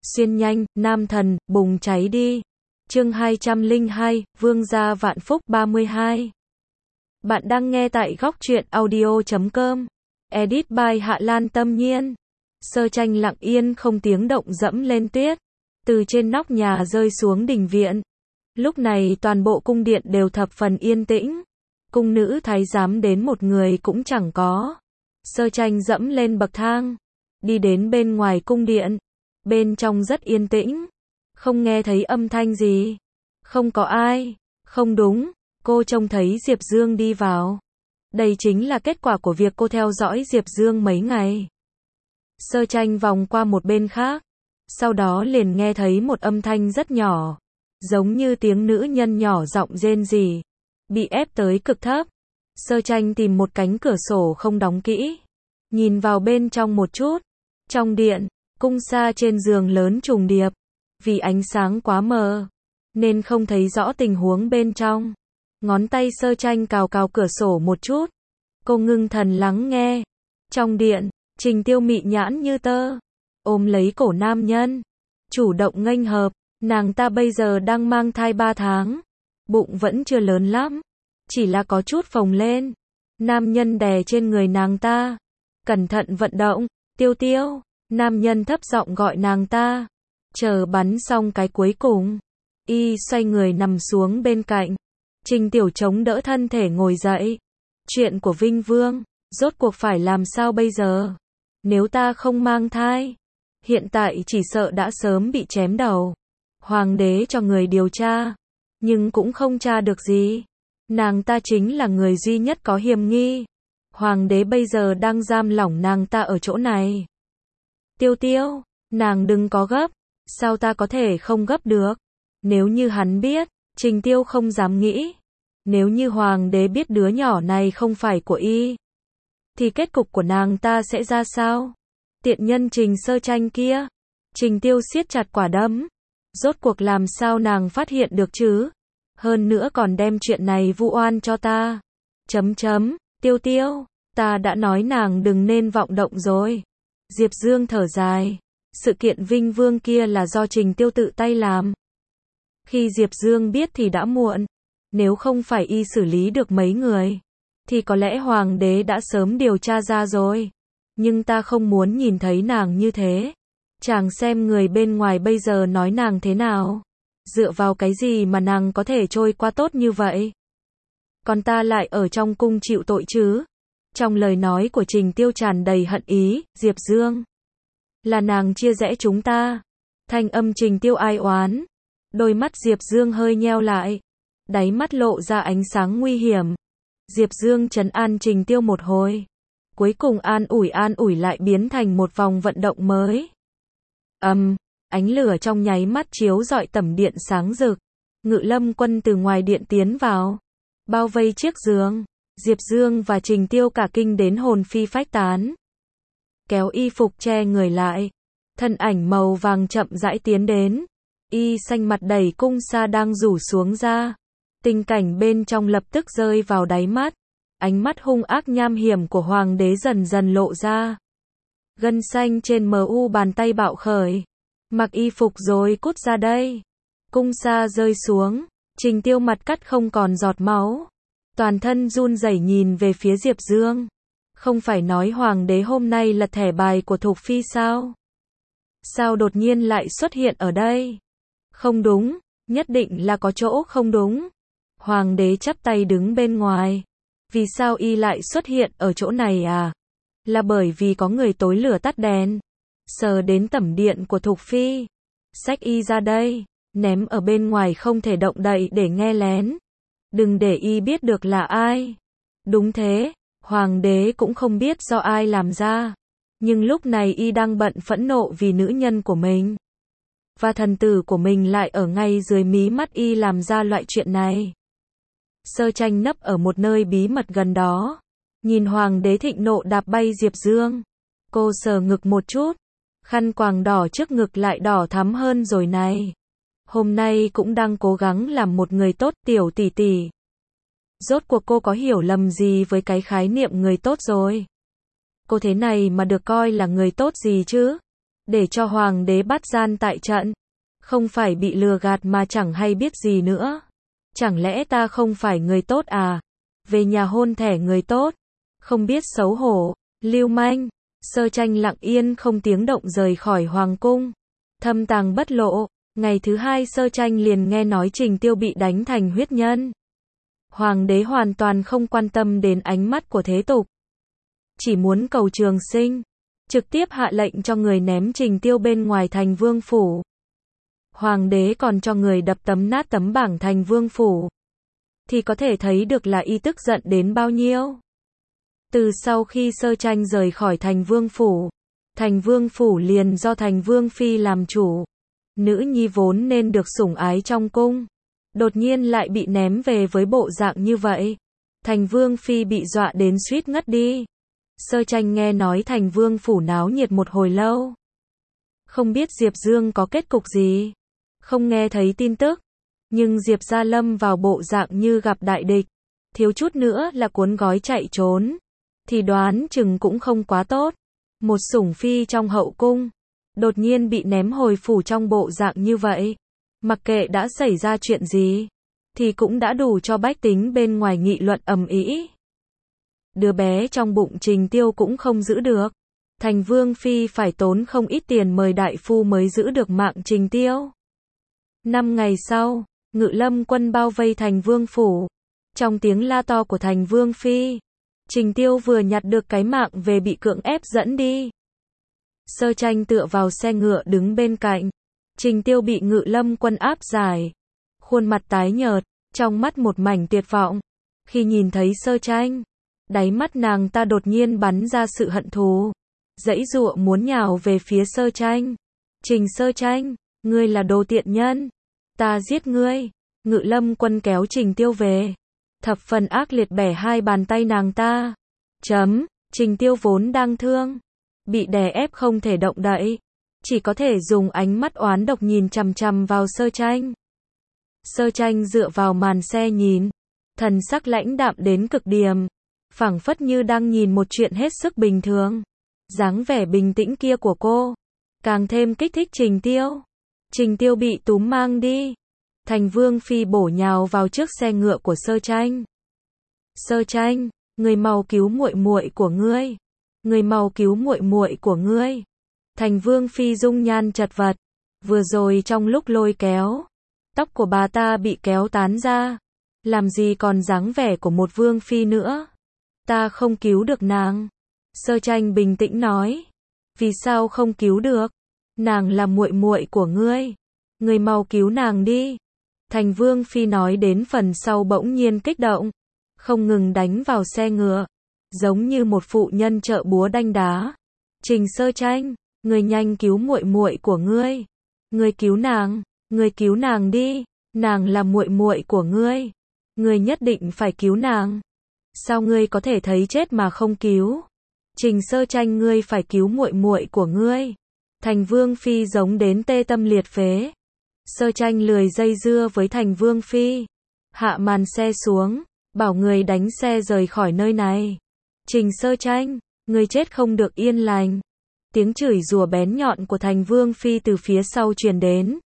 Xuyên nhanh, nam thần, bùng cháy đi. Chương 202, Vương gia vạn phúc 32. Bạn đang nghe tại góc truyện audio.com. Edit by Hạ Lan Tâm Nhiên. Sơ Tranh lặng yên không tiếng động dẫm lên tuyết, từ trên nóc nhà rơi xuống đình viện. Lúc này toàn bộ cung điện đều thập phần yên tĩnh. Cung nữ thái giám đến một người cũng chẳng có. Sơ Tranh dẫm lên bậc thang, đi đến bên ngoài cung điện. Bên trong rất yên tĩnh, không nghe thấy âm thanh gì, không có ai. Không đúng, cô trông thấy Diệp Dương đi vào. Đây chính là kết quả của việc cô theo dõi Diệp Dương mấy ngày. Sơ Tranh vòng qua một bên khác, sau đó liền nghe thấy một âm thanh rất nhỏ, giống như tiếng nữ nhân nhỏ giọng rên rỉ, bị ép tới cực thấp. Sơ Tranh tìm một cánh cửa sổ không đóng kỹ, nhìn vào bên trong một chút. Trong điện, cung sa trên giường lớn trùng điệp, vì ánh sáng quá mờ, nên không thấy rõ tình huống bên trong. Ngón tay Sơ Tranh cào cào cửa sổ một chút. Cô ngưng thần lắng nghe. Trong điện, Trình Tiêu mị nhãn như tơ, ôm lấy cổ nam nhân, chủ động nghênh hợp. Nàng ta bây giờ đang mang thai 3 tháng, bụng vẫn chưa lớn lắm, chỉ là có chút phồng lên. Nam nhân đè trên người nàng ta, cẩn thận vận động. Tiêu Tiêu. Nam nhân thấp giọng gọi nàng ta. Chờ bắn xong cái cuối cùng, y xoay người nằm xuống bên cạnh. Trình Tiểu chống đỡ thân thể ngồi dậy. Chuyện của Vinh Vương, rốt cuộc phải làm sao bây giờ? Nếu ta không mang thai, hiện tại chỉ sợ đã sớm bị chém đầu. Hoàng đế cho người điều tra, nhưng cũng không tra được gì. Nàng ta chính là người duy nhất có hiểm nghi. Hoàng đế bây giờ đang giam lỏng nàng ta ở chỗ này. Tiêu Tiêu, nàng đừng có gấp. Sao ta có thể không gấp được? Nếu như hắn biết, Trình Tiêu không dám nghĩ. Nếu như hoàng đế biết đứa nhỏ này không phải của y, thì kết cục của nàng ta sẽ ra sao? Tiện nhân Trình Sơ Tranh kia. Trình Tiêu siết chặt quả đấm. Rốt cuộc làm sao nàng phát hiện được chứ? Hơn nữa còn đem chuyện này vu oan cho ta. Tiêu Tiêu, ta đã nói nàng đừng nên vọng động rồi. Diệp Dương thở dài. Sự kiện Vinh Vương kia là do Trình Tiêu tự tay làm. Khi Diệp Dương biết thì đã muộn. Nếu không phải y xử lý được mấy người, thì có lẽ hoàng đế đã sớm điều tra ra rồi. Nhưng ta không muốn nhìn thấy nàng như thế. Chàng xem người bên ngoài bây giờ nói nàng thế nào. Dựa vào cái gì mà nàng có thể trôi qua tốt như vậy? Còn ta lại ở trong cung chịu tội chứ? Trong lời nói của Trình Tiêu tràn đầy hận ý. Diệp Dương, là nàng chia rẽ chúng ta. Thanh âm Trình Tiêu ai oán. Đôi mắt Diệp Dương hơi nheo lại, đáy mắt lộ ra ánh sáng nguy hiểm. Diệp Dương trấn an Trình Tiêu một hồi, cuối cùng an ủi lại biến thành một vòng vận động mới. Ánh lửa trong nháy mắt chiếu rọi tẩm điện sáng rực. Ngự Lâm quân từ ngoài điện tiến vào, bao vây chiếc giường. Diệp Dương và Trình Tiêu cả kinh đến hồn phi phách tán. Kéo y phục che người lại, thân ảnh màu vàng chậm rãi tiến đến. Y xanh mặt đẩy cung sa đang rủ xuống ra. Tình cảnh bên trong lập tức rơi vào đáy mắt. Ánh mắt hung ác nham hiểm của hoàng đế dần dần lộ ra. Gân xanh trên mu bàn tay bạo khởi. Mặc y phục rồi cút ra đây. Cung sa rơi xuống. Trình Tiêu mặt cắt không còn giọt máu, toàn thân run rẩy nhìn về phía Diệp Dương. Không phải nói hoàng đế hôm nay lật thẻ bài của Thục Phi sao? Sao đột nhiên lại xuất hiện ở đây? Không đúng, nhất định là có chỗ không đúng. Hoàng đế chắp tay đứng bên ngoài. Vì sao y lại xuất hiện ở chỗ này à? Là bởi vì có người tối lửa tắt đèn, sờ đến tẩm điện của Thục Phi. Xách y ra đây, ném ở bên ngoài không thể động đậy để nghe lén. Đừng để y biết được là ai. Đúng thế, hoàng đế cũng không biết do ai làm ra. Nhưng lúc này y đang bận phẫn nộ vì nữ nhân của mình. Và thần tử của mình lại ở ngay dưới mí mắt y làm ra loại chuyện này. Sơ Tranh nấp ở một nơi bí mật gần đó, nhìn hoàng đế thịnh nộ đạp bay Diệp Dương. Cô sờ ngực một chút, khăn quàng đỏ trước ngực lại đỏ thắm hơn rồi này. Hôm nay cũng đang cố gắng làm một người tốt. Tiểu tỷ tỷ, rốt cuộc cô có hiểu lầm gì với cái khái niệm người tốt rồi? Cô thế này mà được coi là người tốt gì chứ? để cho hoàng đế bắt gian tại trận. Không phải bị lừa gạt mà chẳng hay biết gì nữa. Chẳng lẽ ta không phải người tốt à? Về nhà hôn thẻ người tốt. Không biết xấu hổ, lưu manh. Sơ Tranh lặng yên không tiếng động rời khỏi hoàng cung. Thâm tàng bất lộ. Ngày thứ hai Sơ Tranh liền nghe nói Trình Tiêu bị đánh thành huyết nhân. Hoàng đế hoàn toàn không quan tâm đến ánh mắt của thế tục. Chỉ muốn cầu trường sinh. Trực tiếp hạ lệnh cho người ném Trình Tiêu bên ngoài thành vương phủ. Hoàng đế còn cho người đập nát tấm bảng thành vương phủ. Thì có thể thấy được là y tức giận đến bao nhiêu. Từ sau khi Sơ Tranh rời khỏi thành vương phủ liền do thành vương phi làm chủ. Nữ nhi vốn nên được sủng ái trong cung. Đột nhiên lại bị ném về với bộ dạng như vậy. Thành vương phi bị dọa đến suýt ngất đi. Sơ Tranh nghe nói thành vương phủ náo nhiệt một hồi lâu. Không biết Diệp Dương có kết cục gì. Không nghe thấy tin tức. Nhưng Diệp Gia lâm vào bộ dạng như gặp đại địch. Thiếu chút nữa là cuốn gói chạy trốn. Thì đoán chừng cũng không quá tốt. Một sủng phi trong hậu cung. Đột nhiên bị ném hồi phủ trong bộ dạng như vậy. Mặc kệ đã xảy ra chuyện gì. Thì cũng đã đủ cho bách tính bên ngoài nghị luận ầm ĩ. Đứa bé trong bụng Trình Tiêu cũng không giữ được. Thành vương phi phải tốn không ít tiền mời đại phu mới giữ được mạng Trình Tiêu. 5 ngày sau, Ngự Lâm quân bao vây thành vương phủ. Trong tiếng la to của thành vương phi, Trình Tiêu vừa nhặt được cái mạng về bị cưỡng ép dẫn đi. Sơ Tranh tựa vào xe ngựa đứng bên cạnh. Trình Tiêu bị Ngự Lâm quân áp giải. Khuôn mặt tái nhợt, trong mắt một mảnh tuyệt vọng. Khi nhìn thấy Sơ Tranh, đáy mắt nàng ta đột nhiên bắn ra sự hận thù. Giãy giụa muốn nhào về phía Sơ Tranh. Trình Sơ Tranh, ngươi là đồ tiện nhân. Ta giết ngươi. Ngự Lâm quân kéo Trình Tiêu về. Thập phần ác liệt bẻ hai bàn tay nàng ta. Trình Tiêu vốn đang thương. Bị đè ép không thể động đậy. Chỉ có thể dùng ánh mắt oán độc nhìn chằm chằm vào Sơ Tranh. Sơ Tranh dựa vào màn xe nhìn. Thần sắc lãnh đạm đến cực điểm. Phảng phất như đang nhìn một chuyện hết sức bình thường. Dáng vẻ bình tĩnh kia của cô càng thêm kích thích Trình Tiêu. Trình Tiêu bị túm mang đi. Thành vương phi bổ nhào vào trước xe ngựa của Sơ Tranh. Sơ Tranh, người mau cứu muội muội của ngươi. Người mau cứu muội muội của ngươi. Thành vương phi dung nhan chật vật. Vừa rồi trong lúc lôi kéo, tóc của bà ta bị kéo tán ra. Làm gì còn dáng vẻ của một vương phi nữa. Ta không cứu được nàng. Sơ Tranh bình tĩnh nói. Vì sao không cứu được? Nàng là muội muội của ngươi. Ngươi mau cứu nàng đi. Thành vương phi nói đến phần sau bỗng nhiên kích động. Không ngừng đánh vào xe ngựa. Giống như một phụ nhân trợ búa đanh đá. Trình Sơ Tranh, ngươi nhanh cứu muội muội của ngươi. Ngươi cứu nàng đi. Nàng là muội muội của ngươi. Ngươi nhất định phải cứu nàng. Sao ngươi có thể thấy chết mà không cứu? Trình Sơ Tranh, ngươi phải cứu muội muội của ngươi. Thành vương phi giống đến tê tâm liệt phế. Sơ Tranh lười dây dưa với thành vương phi. Hạ màn xe xuống, bảo người đánh xe rời khỏi nơi này. Trình Sơ Tranh, ngươi chết không được yên lành. Tiếng chửi rủa bén nhọn của thành vương phi từ phía sau truyền đến.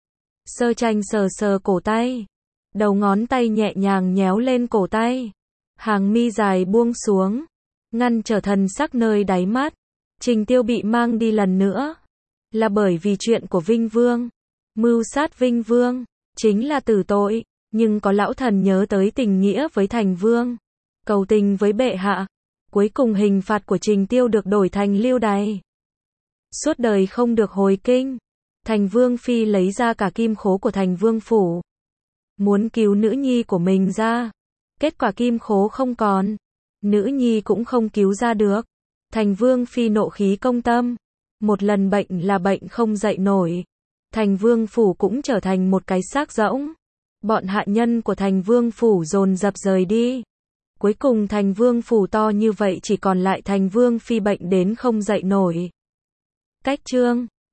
Sơ Tranh sờ sờ cổ tay. Đầu ngón tay nhẹ nhàng nhéo lên cổ tay. Hàng mi dài buông xuống. Ngăn trở thần sắc nơi đáy mắt. Trình Tiêu bị mang đi lần nữa. Là bởi vì chuyện của Vinh Vương. Mưu sát Vinh Vương. Chính là tử tội. Nhưng có lão thần nhớ tới tình nghĩa với thành vương. Cầu tình với bệ hạ. Cuối cùng hình phạt của Trình Tiêu được đổi thành lưu đày. Suốt đời không được hồi kinh. Thành vương phi lấy ra cả kim khố của thành vương phủ. Muốn cứu nữ nhi của mình ra. Kết quả kim khố không còn. Nữ nhi cũng không cứu ra được. Thành vương phi nộ khí công tâm. Một lần bệnh là bệnh không dậy nổi. Thành vương phủ cũng trở thành một cái xác rỗng. Bọn hạ nhân của thành vương phủ dồn dập rời đi. Cuối cùng thành vương phủ to như vậy chỉ còn lại thành vương phi bệnh đến không dậy nổi. Cách chương